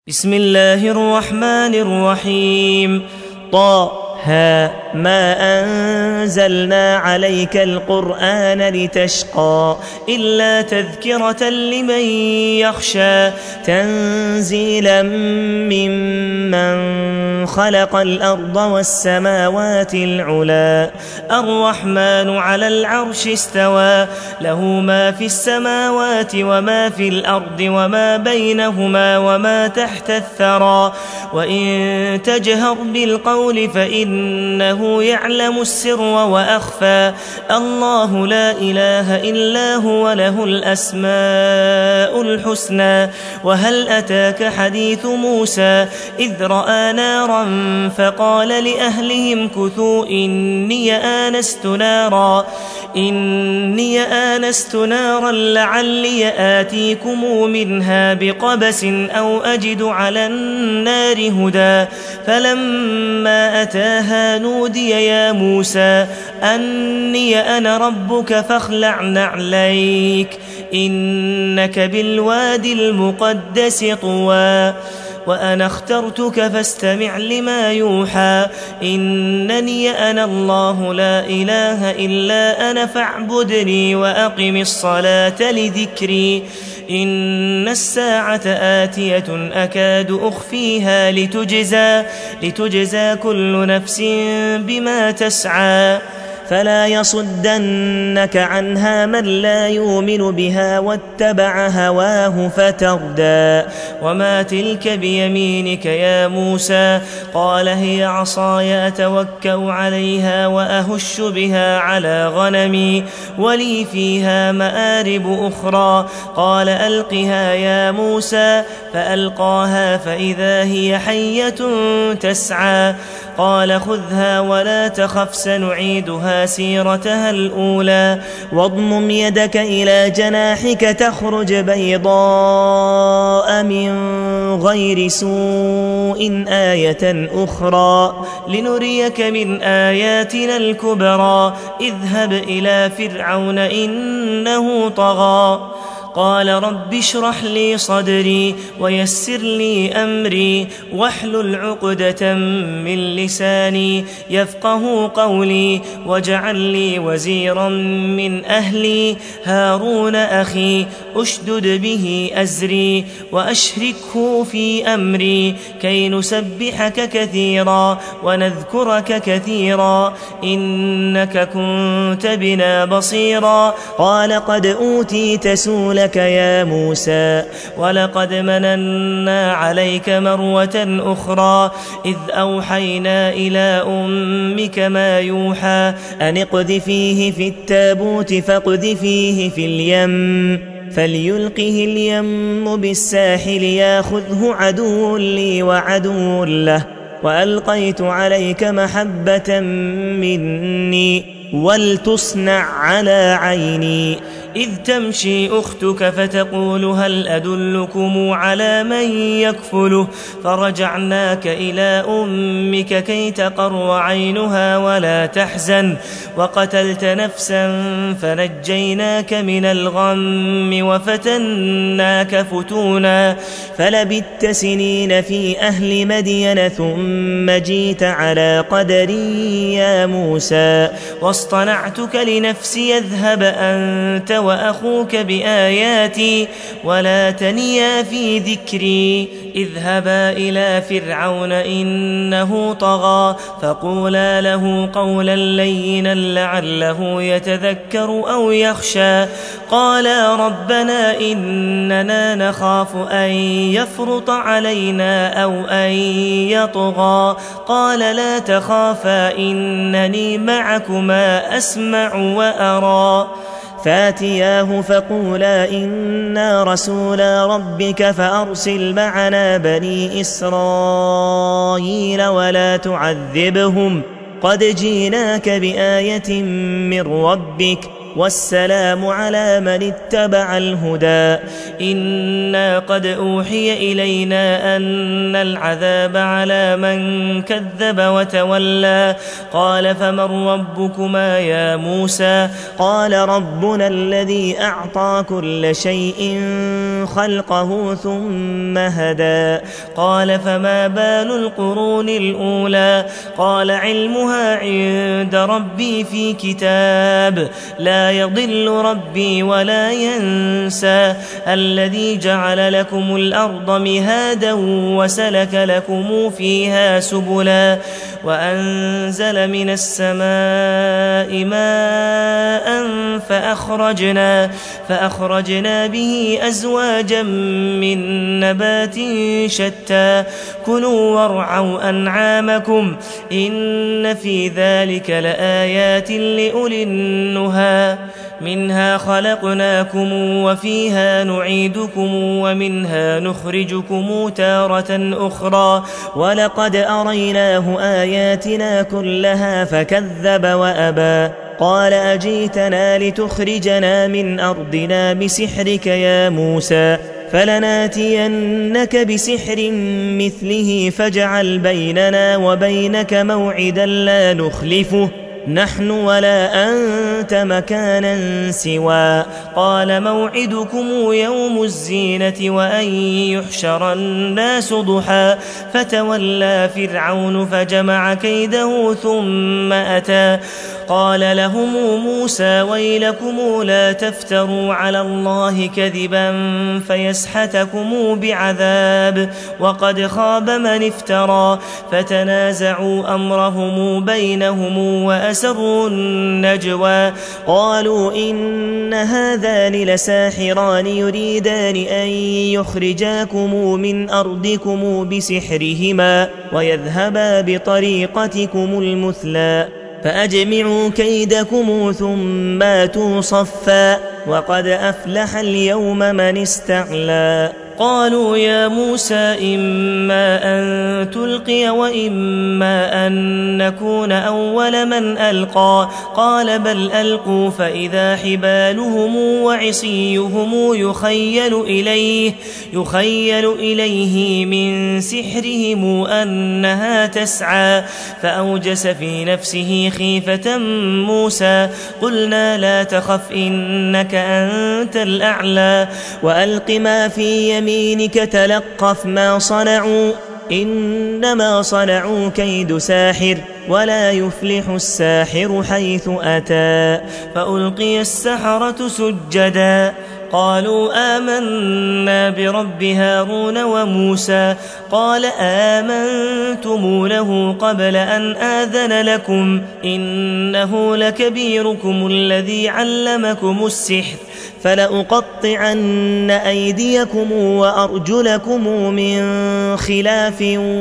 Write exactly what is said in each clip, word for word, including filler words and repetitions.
بسم الله الرحمن الرحيم. طه ما أنزلنا عليك القرآن لتشقى إلا تذكرة لمن يخشى تنزيلا ممن خلق الأرض والسماوات العلى الرحمن على العرش استوى له ما في السماوات وما في الأرض وما بينهما وما تحت الثرى وإن تجهر بالقول فإنه يعلم السر وأخفى الله لا إله إلا هو له الأسماء الحسنى. وهل أتاك حديث موسى إذ رأى نارا فقال لأهلهم كثوا إني آنست نارا إني آنست نارا لعلي آتيكم منها بقبس أو أجد على النار هدى فلما أتاها نودي يا موسى أني أنا ربك فاخلع نعليك إنك بالوادي المقدس طوى وأنا اخترتك فاستمع لما يوحى إنني أنا الله لا إله إلا أنا فاعبدني وأقم الصلاة لذكري إن الساعة آتية أكاد أخفيها لتجزى, لتجزى كل نفس بما تسعى فلا يصدنك عنها من لا يؤمن بها واتبع هواه فتردى. وما تلك بيمينك يا موسى قال هي عصاي أتوكأ عليها وأهش بها على غنمي ولي فيها مآرب أخرى قال ألقها يا موسى فألقاها فإذا هي حية تسعى قال خذها ولا تخف سنعيدها سيرتها الأولى واضمم يدك إلى جناحك تخرج بيضاء من غير سوء آية أخرى لنريك من آياتنا الكبرى اذهب إلى فرعون إنه طغى قال رب اشرح لي صدري ويسر لي أمري واحلل عقدة من لساني يفقه قولي واجعل لي وزيرا من أهلي هارون أخي أشدد به أزري وأشركه في أمري كي نسبحك كثيرا ونذكرك كثيرا إنك كنت بنا بصيرا قال قد أوتيت سؤلك يا موسى ولقد مننا عليك مروة أخرى إذ أوحينا إلى أمك ما يوحى أن اقذفيه في التابوت فاقذفيه في اليم فليلقه اليم بالساحل ياخذه عدو لي وعدو له وألقيت عليك محبة مني ولتصنع على عيني إذ تمشي أختك فتقول هل أدلكم على من يكفله فرجعناك إلى أمك كي تقر عينها ولا تحزن وقتلت نفسا فنجيناك من الغم وفتناك فتونا فلبثت سنين في أهل مدين ثم جيت على قدري يا موسى واصطنعتك لنفسي اذهب أنت وأخوك بآياتي ولا تنيا في ذكري اذهبا إلى فرعون إنه طغى فقولا له قولا لينا لعله يتذكر أو يخشى قالا ربنا إننا نخاف أن يفرط علينا أو أن يطغى قال لا تخافا إنني معكما أسمع وأرى فاتياه فقولا إنا رسولا ربك فأرسل معنا بني إسرائيل ولا تعذبهم قد جيناك بآية من ربك والسلام على من اتبع الهدى. إنا قد أوحي إلينا أن العذاب على من كذب وتولى. قال فمن ربكما يا موسى؟ قال ربنا الذي أعطى كل شيء خلقه ثم هدى. قال فما بال القرون الأولى؟ قال علمها عند ربي في كتاب لا يضل ربي ولا ينسى. الذي جعل لكم الأرض مهادا وسلك لكم فيها سبلا وأنزل من السماء ماء فأخرجنا, فأخرجنا به أزواجا من نبات شتى كلوا وارعوا أنعامكم إن في ذلك لآيات لأولي النهى. منها خلقناكم وفيها نعيدكم ومنها نخرجكم تارة أخرى ولقد أريناه آياتنا كلها فكذب وأبى. قال أجيتنا لتخرجنا من أرضنا بسحرك يا موسى فلناتينك بسحر مثله فاجعل بيننا وبينك موعدا لا نخلفه نحن ولا أنت مكانا سوى. قال موعدكم يوم الزينة وأن يحشر الناس ضحى فتولى فرعون فجمع كيده ثم أتى. قال لهم موسى ويلكم لا تفتروا على الله كذبا فيسحتكم بعذاب وقد خاب من افترى. فتنازعوا أمرهم بينهم وأسروا النجوى قالوا إن هذان لساحران يريدان أن يخرجاكم من أرضكم بسحرهما ويذهبا بطريقتكم المثلى فأجمعوا كيدكم ثم آتوا صفا وقد أفلح اليوم من استعلى. قالوا يا موسى إما أن تلقي وإما أن نكون أول من ألقى. قال بل ألقوا فإذا حبالهم وعصيهم يخيل إليه, يخيل إليه من سحرهم أنها تسعى فأوجس في نفسه خيفة موسى. قلنا لا تخف إنك أنت الأعلى وألق ما في يمينك تلقف ما صنعوا إنما صنعوا كيد ساحر ولا يفلح الساحر حيث أتى. فألقي السحرة سجدا قالوا آمنا برب هارون وموسى. قال آمنتم له قبل أن آذن لكم إنه لكبيركم الذي علمكم السحر فلأقطعن أيديكم وأرجلكم من خلاف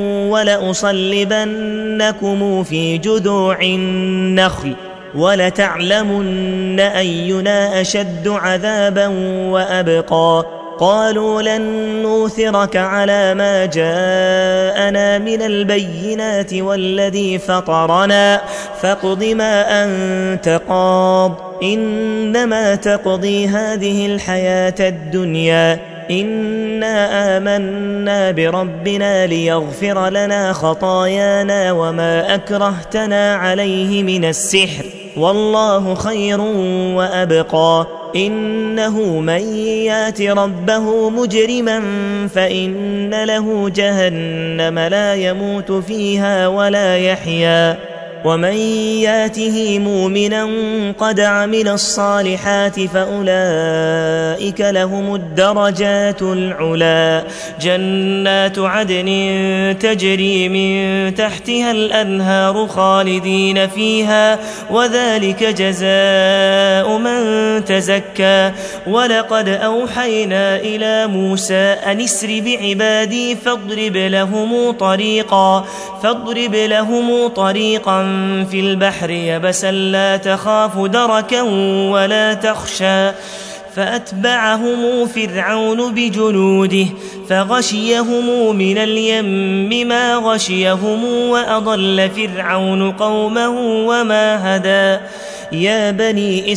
ولأصلبنكم في جذوع النخل ولتعلمن أينا أشد عذابا وأبقى. قالوا لن نوثرك على ما جاءنا من البينات والذي فطرنا فاقض ما أنت قاض إنما تقضي هذه الحياة الدنيا إنا آمنا بربنا ليغفر لنا خطايانا وما أكرهتنا عليه من السحر والله خير وأبقى. إنه من يات ربه مجرما فإن له جهنم لا يموت فيها ولا يحيا ومن ياته مؤمنا قد عمل الصالحات فأولئك لهم الدرجات العلا. جنات عدن تجري من تحتها الأنهار خالدين فيها وذلك جزاء من تزكى. ولقد أوحينا إلى موسى أن اسر بعبادي فاضرب لهم طريقا, فاضرب لهم طريقا في البحر يبسا لا تخاف دركا ولا تخشى. فأتبعهم فرعون بجنوده فغشيهم من اليم ما غشيهم وأضل فرعون قومه وما هدى. يا بني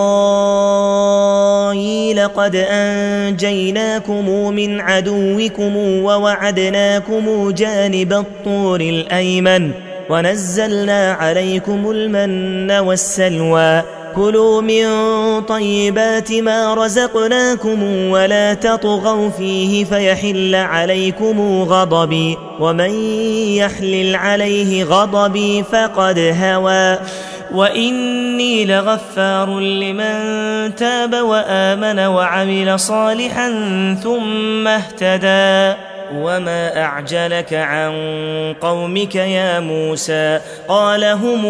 إسرائيل قد أنجيناكم من عدوكم ووعدناكم جانب الطور الأيمن ونزلنا عليكم المن والسلوى كلوا من طيبات ما رزقناكم ولا تطغوا فيه فيحل عليكم غضبي ومن يحلل عليه غضبي فقد هوى وإني لغفار لمن تاب وآمن وعمل صالحا ثم اهتدى وما أعجلك عن قومك يا موسى قال هم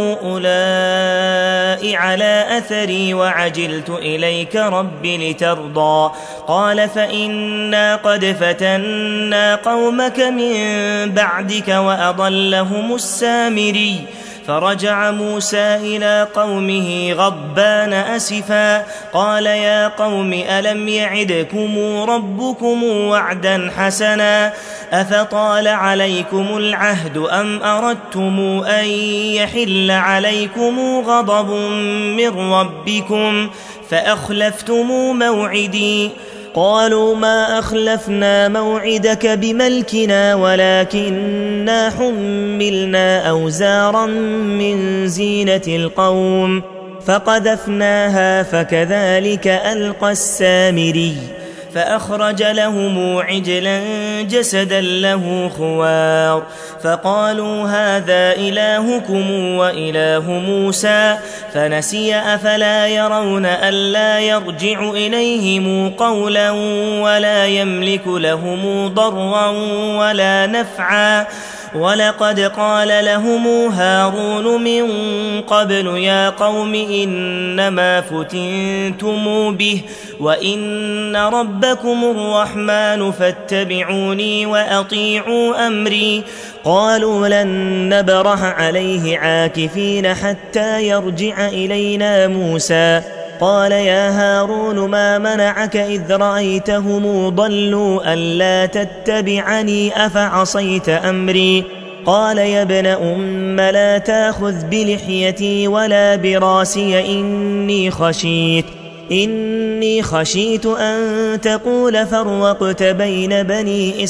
أولئك على أثري وعجلت إليك رب لترضى قال فإنا قد فتنا قومك من بعدك وأضلهم السامري فرجع موسى إلى قومه غضبان أسفا قال يا قوم ألم يعدكم ربكم وعدا حسنا أفطال عليكم العهد أم أردتم أن يحل عليكم غضب من ربكم فأخلفتم موعدي قالوا ما أخلفنا موعدك بملكنا ولكننا حملنا أوزارا من زينة القوم فقذفناها فكذلك ألقى السامري فأخرج لهم عجلا جسدا له خوار فقالوا هذا إلهكم وإله موسى فنسي أفلا يرون ألا يرجع إليهم قولا ولا يملك لهم ضرا ولا نفعا ولقد قال لهم هارون من قبل يا قوم إنما فتنتم به وإن ربكم الرحمن فاتبعوني وأطيعوا أمري قالوا لن نبرح عليه عاكفين حتى يرجع إلينا موسى قال يا هارون ما منعك إذ رأيتهم ضلوا ألا تتبعني أفعصيت أمري قال يا ابن أم لا تأخذ بلحيتي ولا براسي إني خشيت إني خشيت أن تقول فرقت بين بني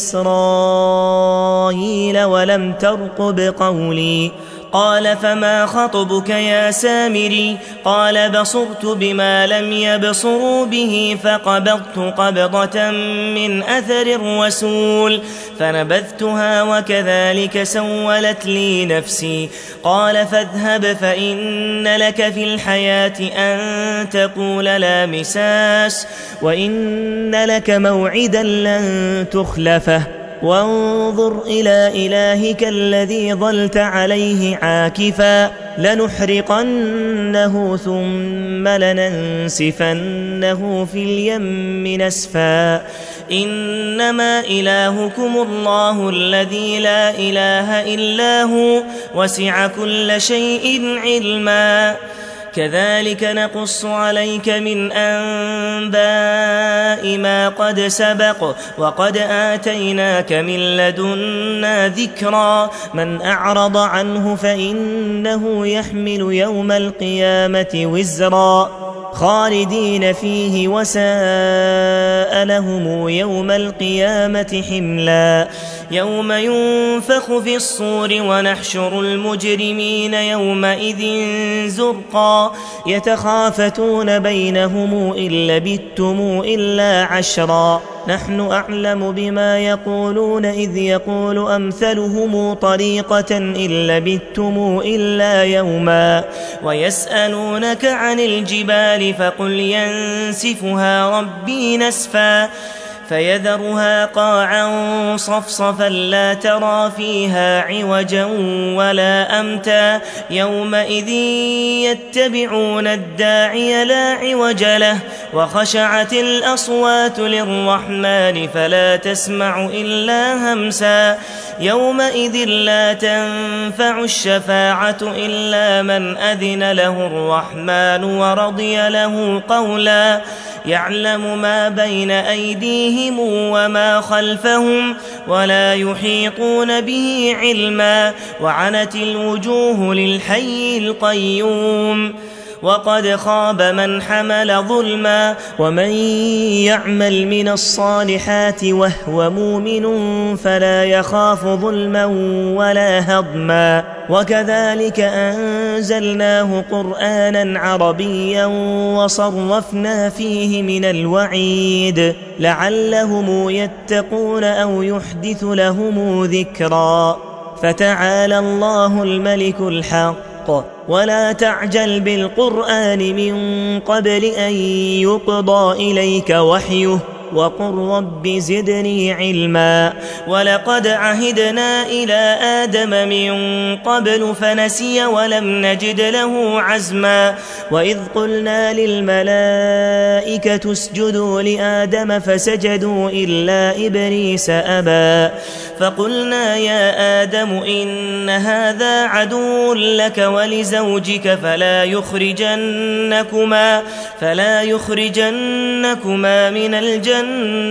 إسرائيل ولم ترقب قولي قال فما خطبك يا سامري قال بصرت بما لم يبصروا به فقبضت قبضة من أثر الرسول فنبذتها وكذلك سولت لي نفسي قال فاذهب فإن لك في الحياة أن تقول لا مساس وإن لك موعدا لن تخلفه وانظر إلى إلهك الذي ظلت عليه عاكفا لنحرقنه ثم لننسفنه في اليم نسفا إنما إلهكم الله الذي لا إله إلا هو وسع كل شيء علما كذلك نقص عليك من أنباء ما قد سبق وقد آتيناك من لدنا ذكرا من أعرض عنه فإنه يحمل يوم القيامة وزرا خالدين فيه وساء لهم يوم القيامة حملا يوم ينفخ في الصور ونحشر المجرمين يومئذ زرقا يتخافتون بينهم إن لبثتم إلا عشرا نحن أعلم بما يقولون إذ يقول أمثلهم طريقة إن لبثتم إلا يوما ويسألونك عن الجبال فقل ينسفها ربي نسفا فيذرها قاعا صفصفا لا ترى فيها عوجا ولا أمتا يومئذ يتبعون الداعي لا عوج له وخشعت الأصوات للرحمن فلا تسمع إلا همسا يومئذ لا تنفع الشفاعة إلا من أذن له الرحمن ورضي له قولا يعلم ما بين أيديهم وما خلفهم ولا يحيطون به علما وعنت الوجوه للحي القيوم وقد خاب من حمل ظلما ومن يعمل من الصالحات وهو مؤمن فلا يخاف ظلما ولا هضما وكذلك أنزلناه قرآنا عربيا وصرفنا فيه من الوعيد لعلهم يتقون أو يحدث لهم ذكرا فتعالى الله الملك الحق ولا تعجل بالقرآن من قبل أن يقضى إليك وحيه وقل رب زدني علما ولقد عهدنا إلى آدم من قبل فنسي ولم نجد له عزما وإذ قلنا للملائكة اسجدوا لآدم فسجدوا إلا إبليس أبى فقلنا يا آدم إن هذا عدو لك ولزوجك فلا يخرجنكما فلا يخرجنكما من الجنة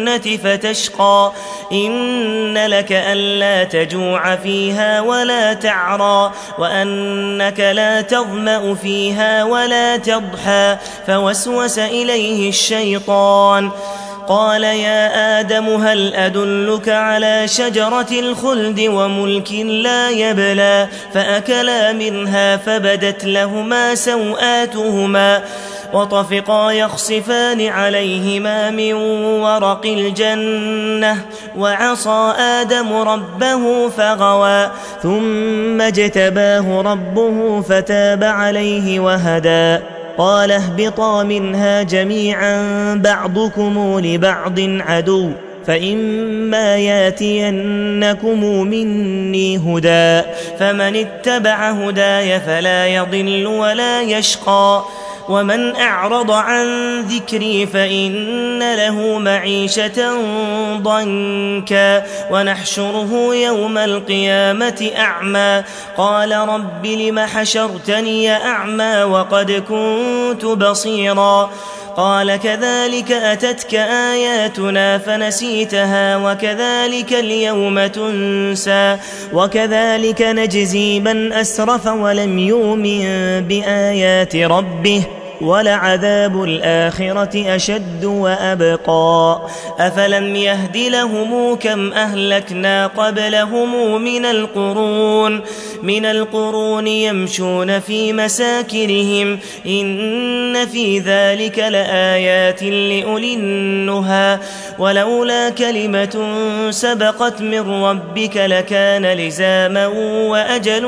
فتشقى إن لك ألا تجوع فيها ولا تعرى وأنك لا تظمأ فيها ولا تضحى فوسوس إليه الشيطان قال يا آدم هل أدلك على شجرة الخلد وملك لا يبلى فأكلا منها فبدت لهما سوآتهما وطفقا يخصفان عليهما من ورق الجنة وعصى آدم ربه فغوى ثم اجتباه ربه فتاب عليه وهدى قال اهبطا منها جميعا بعضكم لبعض عدو فإما ياتينكم مني هدى فمن اتبع هداي فلا يضل ولا يشقى ومن أعرض عن ذكري فإن له معيشة ضنكا ونحشره يوم القيامة أعمى قال رب لم حشرتني أعمى وقد كنت بصيرا قال كذلك أتتك آياتنا فنسيتها وكذلك اليوم تنسى وكذلك نجزي من أسرف ولم يؤمن بآيات ربه ولعذاب الآخرة أشد وأبقى أفلم يهد لهم كم أهلكنا قبلهم من القرون من القرون يمشون في مساكنهم إن في ذلك لآيات لأولي النهى ولولا كلمة سبقت من ربك لكان لزاما وأجل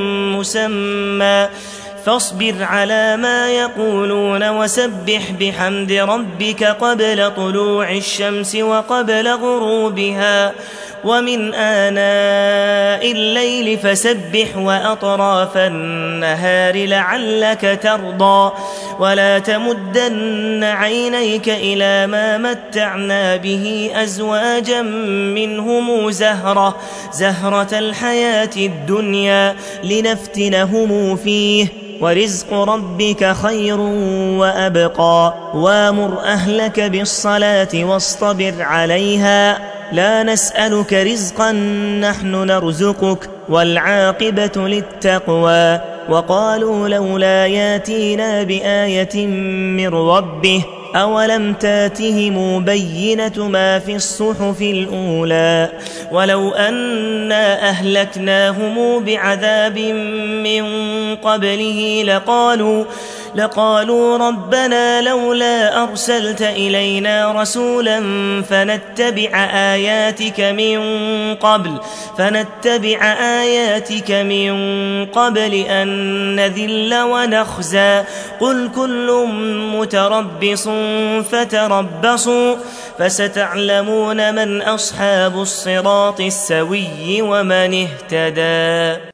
مسمى فاصبر على ما يقولون وسبح بحمد ربك قبل طلوع الشمس وقبل غروبها ومن آناء الليل فسبح وأطراف النهار لعلك ترضى ولا تمدن عينيك إلى ما متعنا به أزواجا منهم زهرة زهرة الحياة الدنيا لنفتنهم فيه ورزق ربك خير وأبقى وامر أهلك بالصلاة واصطبر عليها لا نسألك رزقا نحن نرزقك والعاقبة للتقوى وقالوا لولا ياتينا بآية من ربه أولم تاتهم بينة ما في الصحف الأولى ولو أنا أهلكناهم بعذاب من قبله لقالوا لقالوا ربنا لولا أرسلت إلينا رسولا فنتبع آياتك من قبل فنتبع آياتك من قبل أن نذل ونخزى قل كل متربص فتربصوا فستعلمون من أصحاب الصراط السوي ومن اهتدى.